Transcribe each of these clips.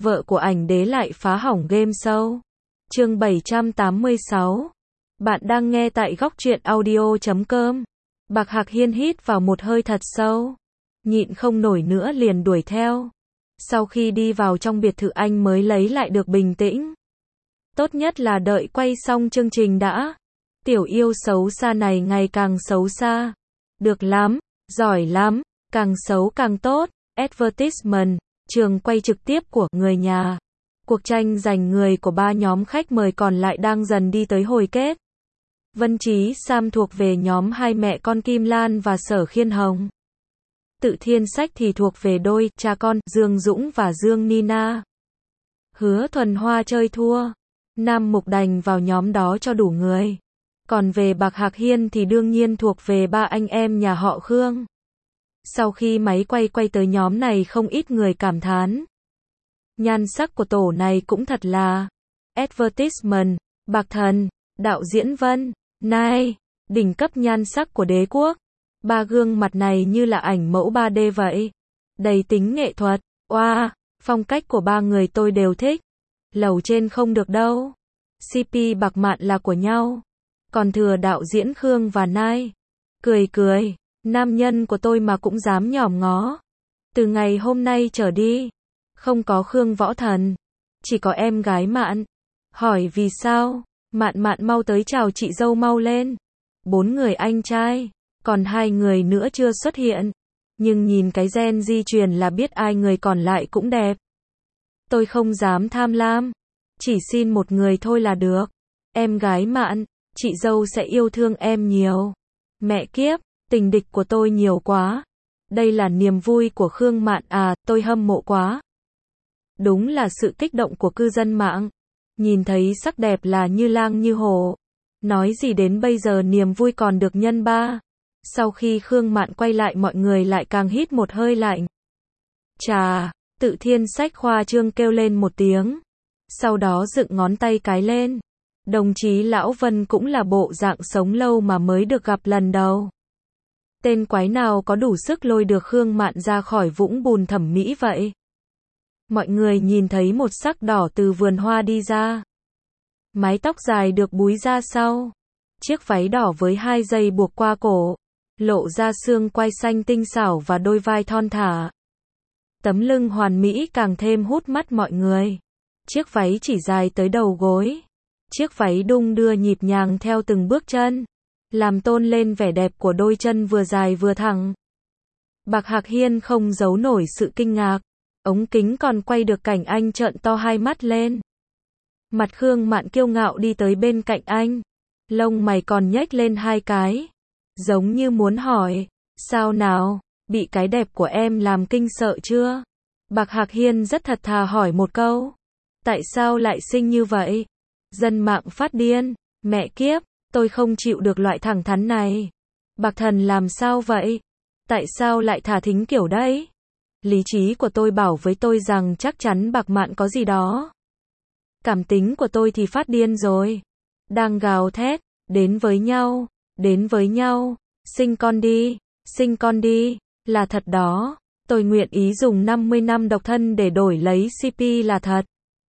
vợ của ảnh đế lại phá hỏng game show. Chương 786. Bạn đang nghe tại góc truyện audio.com. Bạc Hạc Hiên hít vào một hơi thật sâu, nhịn không nổi nữa liền đuổi theo. Sau khi đi vào trong biệt thự anh mới lấy lại được bình tĩnh. Tốt nhất là đợi quay xong chương trình đã. Tiểu yêu xấu xa này ngày càng xấu xa. Được lắm, giỏi lắm, càng xấu càng tốt. Advertisement, trường quay trực tiếp của người nhà. Cuộc tranh giành người của ba nhóm khách mời còn lại đang dần đi tới hồi kết. Vân Trí Sam thuộc về nhóm hai mẹ con Kim Lan và Sở Khiên Hồng. Tự Thiên Sách thì thuộc về đôi cha con Dương Dũng và Dương Nina. Hứa Thuần Hoa chơi thua, Nam Mục đành vào nhóm đó cho đủ người. Còn về Bạc Hạc Hiên thì đương nhiên thuộc về ba anh em nhà họ Khương. Sau khi máy quay tới nhóm này không ít người cảm thán. Nhan sắc của tổ này cũng thật là advertisement, Bạc Thần, đạo diễn Vân, Nai, đỉnh cấp nhan sắc của đế quốc. Ba gương mặt này như là ảnh mẫu 3D vậy. Đầy tính nghệ thuật, oa, phong cách của ba người tôi đều thích. Lầu trên không được đâu. CP Bạc Mạn là của nhau. Còn thừa đạo diễn Khương và Nai. Cười, nam nhân của tôi mà cũng dám nhòm ngó. Từ ngày hôm nay trở đi, không có Khương Võ Thần, chỉ có em gái Mạn. Hỏi vì sao? Mạn mau tới chào chị dâu mau lên. 4 người anh trai, còn 2 người nữa chưa xuất hiện. Nhưng nhìn cái gen di truyền là biết ai người còn lại cũng đẹp. Tôi không dám tham lam, chỉ xin một người thôi là được. Em gái Mạn, chị dâu sẽ yêu thương em nhiều. Mẹ kiếp, tình địch của tôi nhiều quá. Đây là niềm vui của Khương Mạn à, tôi hâm mộ quá. Đúng là sự kích động của cư dân mạng. Nhìn thấy sắc đẹp là như lang như hổ. Nói gì đến bây giờ niềm vui còn được nhân 3. Sau khi Khương Mạn quay lại mọi người lại càng hít một hơi lạnh. Chà, Tự Thiên Sách khoa trương kêu lên một tiếng. Sau đó dựng ngón tay cái lên. Đồng chí Lão Vân cũng là bộ dạng sống lâu mà mới được gặp lần đầu. Tên quái nào có đủ sức lôi được Khương Mạn ra khỏi vũng bùn thẩm mỹ vậy? Mọi người nhìn thấy một sắc đỏ từ vườn hoa đi ra. Mái tóc dài được búi ra sau. Chiếc váy đỏ với 2 dây buộc qua cổ. Lộ ra xương quai xanh tinh xảo và đôi vai thon thả. Tấm lưng hoàn mỹ càng thêm hút mắt mọi người. Chiếc váy chỉ dài tới đầu gối. Chiếc váy đung đưa nhịp nhàng theo từng bước chân. Làm tôn lên vẻ đẹp của đôi chân vừa dài vừa thẳng. Bạc Hạc Hiên không giấu nổi sự kinh ngạc. Ống kính còn quay được cảnh anh trợn to hai mắt lên. Mặt Khương Mạn kiêu ngạo đi tới bên cạnh anh. Lông mày còn nhếch lên 2 cái. Giống như muốn hỏi, sao nào, bị cái đẹp của em làm kinh sợ chưa? Bạc Hạc Hiên rất thật thà hỏi một câu. Tại sao lại xinh như vậy? Dân mạng phát điên. Mẹ kiếp, tôi không chịu được loại thẳng thắn này. Bạc Thần làm sao vậy? Tại sao lại thả thính kiểu đấy? Lý trí của tôi bảo với tôi rằng chắc chắn Bạc Mạn có gì đó. Cảm tính của tôi thì phát điên rồi. Đang gào thét, đến với nhau, sinh con đi, là thật đó. Tôi nguyện ý dùng 50 năm độc thân để đổi lấy CP là thật.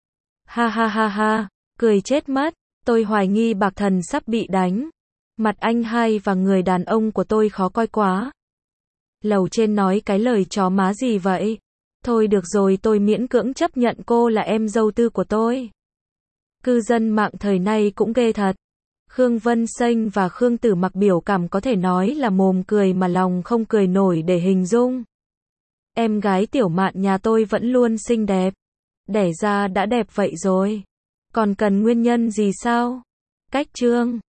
Ha, cười chết mất. Tôi hoài nghi Bạc Thần sắp bị đánh. Mặt anh hai và người đàn ông của tôi khó coi quá. Lầu trên nói cái lời chó má gì vậy? Thôi được rồi, tôi miễn cưỡng chấp nhận cô là em dâu tư của tôi. Cư dân mạng thời nay cũng ghê thật. Khương Vân Xanh và Khương Tử Mặc biểu cảm có thể nói là mồm cười mà lòng không cười nổi để hình dung. Em gái Tiểu Mạn nhà tôi vẫn luôn xinh đẹp. Đẻ ra đã đẹp vậy rồi. Còn cần nguyên nhân gì sao? Cách chương